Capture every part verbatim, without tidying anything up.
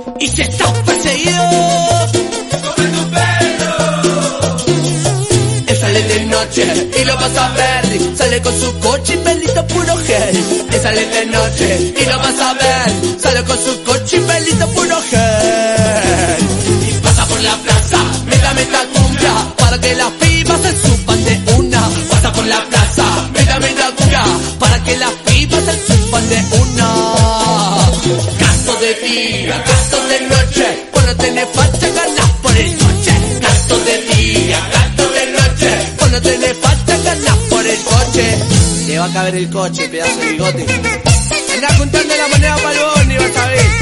Y si estás perseguido, come tu pelo. él sale de noche y lo vas a ver. Sale con su coche y pelito puro gel. Él sale de noche y lo vas a ver. Sale con su coche y pelito puro gel. Y pasa por la plaza, meta meta cumbia, para que las pibas se suban de una. Pasa por la plaza, meta meta cumbia, para que las pibas se suban de una. Gasto de día, gasto de noche, cuando tenés facha ganas por el coche. Gasto de día, gasto de noche, cuando tenés facha ganas por el coche. Te va a caber el coche, pedazo de bigote. Andá juntando la moneda para el bondi, vas a ver.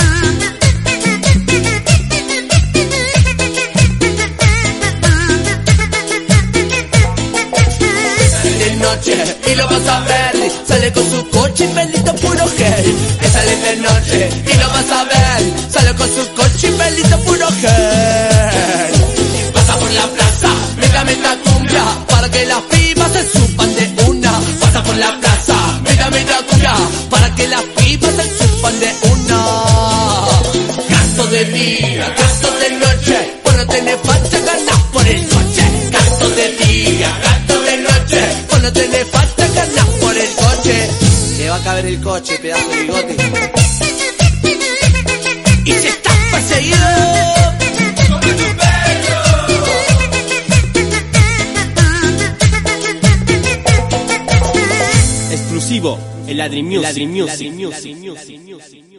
Y lo vas a ver, sale con su coche y pelito puro gel. Que sale de noche y lo vas a ver, sale con su coche y pelito puro gel. Y pasa por la plaza, meta meta cumbia, para que las pibas se suban de una. Pasa por la plaza, meta meta cumbia, para que las pibas se suban de una. Gasto de día, gasto de noche, cuando tenés facha ganas por el coche. Gasto de día, gasto de noche, cuando tenés facha ganas por el coche. Te va a caber el coche, pedazo de bigote. Y si estás perseguido, Come tu pelo. Exclusivo, el Ladri Music. El Ladri Music.